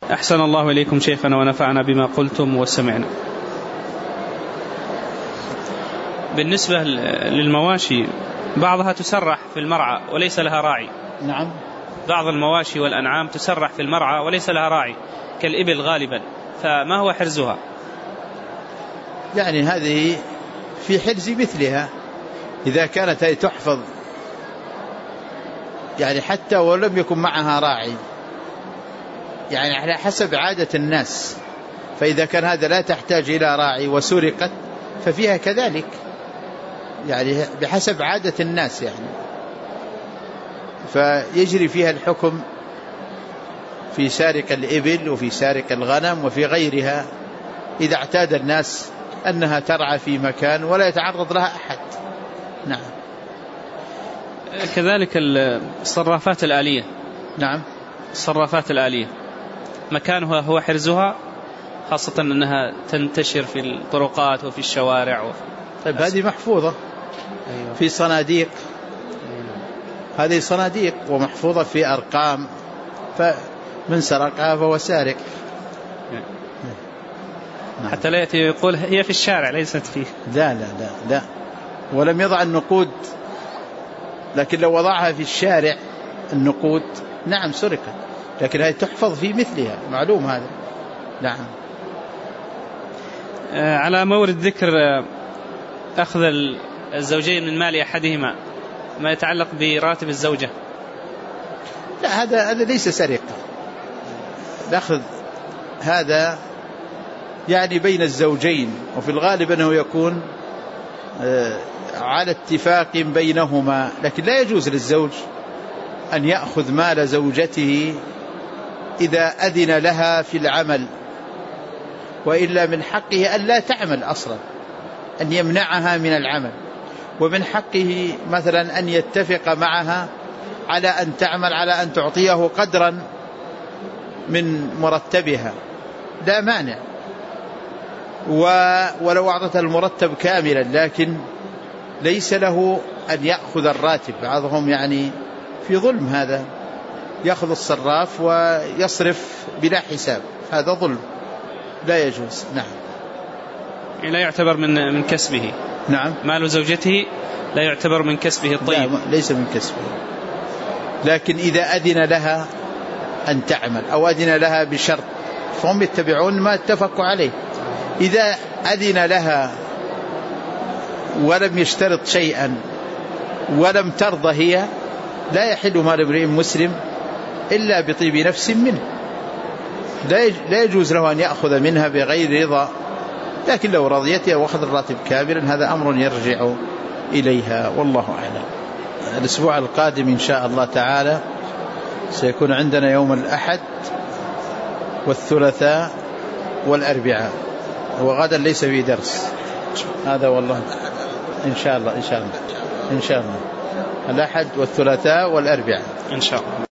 أحسن الله إليكم شيخنا ونفعنا بما قلتم وسمعنا. بالنسبة للمواشي بعضها تسرح في المرعى وليس لها راعي. نعم. بعض المواشي والأنعام تسرح في المرعى وليس لها راعي كالإبل غالبا، فما هو حرزها؟ يعني هذه في حرز مثلها إذا كانت هي تحفظ، يعني حتى ولم يكن معها راعي، يعني على حسب عادة الناس. فإذا كان هذا لا تحتاج إلى راعي وسرقت ففيها كذلك، يعني بحسب عادة الناس يعني، فيجري فيها الحكم في سارق الإبل وفي سارق الغنم وفي غيرها إذا اعتاد الناس أنها ترعى في مكان ولا يتعرض لها أحد. نعم. كذلك الصرافات الآلية. نعم. الصرافات الآلية مكانها هو حرزها، خاصة أنها تنتشر في الطرقات وفي الشوارع طيب هذه محفوظة. أيوة. في صناديق. هذه صناديق ومحفوظة في أرقام، فمن سرقها فهو سارق. حتى لا يأتي يقول هي في الشارع ليست فيه. لا لا لا لا، ولم يضع النقود، لكن لو وضعها في الشارع النقود نعم سرقت، لكن هذه تحفظ في مثلها، معلوم هذا. نعم. على مورد ذكر أخذ الزوجين من مال أحدهما ما يتعلق براتب الزوجة. لا هذا ليس سرقة. الأخذ هذا يعني بين الزوجين، وفي الغالب أنه يكون على اتفاق بينهما، لكن لا يجوز للزوج أن يأخذ مال زوجته إذا أذن لها في العمل، وإلا من حقه أن لا تعمل أصلا، أن يمنعها من العمل، ومن حقه مثلا أن يتفق معها على أن تعمل، على أن تعطيه قدرا من مرتبها، لا مانع، ولو أعطت المرتب كاملا، لكن ليس له أن يأخذ الراتب. بعضهم يعني في ظلم، هذا يأخذ الصراف ويصرف بلا حساب، هذا ظلم لا يجوز. نعم. لا يعتبر من كسبه. نعم. مال زوجته لا يعتبر من كسبه الطيب. لا ليس من كسبه، لكن إذا أذن لها أن تعمل أو أذن لها بشرط فهم يتبعون ما اتفقوا عليه. إذا أذن لها ولم يشترط شيئا ولم ترضى هي، لا يحل مال امرئ مسلم إلا بطيب نفس منه، لا يجوز له أن يأخذ منها بغير رضا، لكن لو رضيتها وأخذ الراتب كاملا هذا أمر يرجع إليها، والله أعلم. الأسبوع القادم إن شاء الله تعالى سيكون عندنا يوم الأحد والثلاثاء والأربعاء، وغدا ليس في درس، هذا والله إن شاء الله الأحد والثلاثاء والأربعاء إن شاء الله.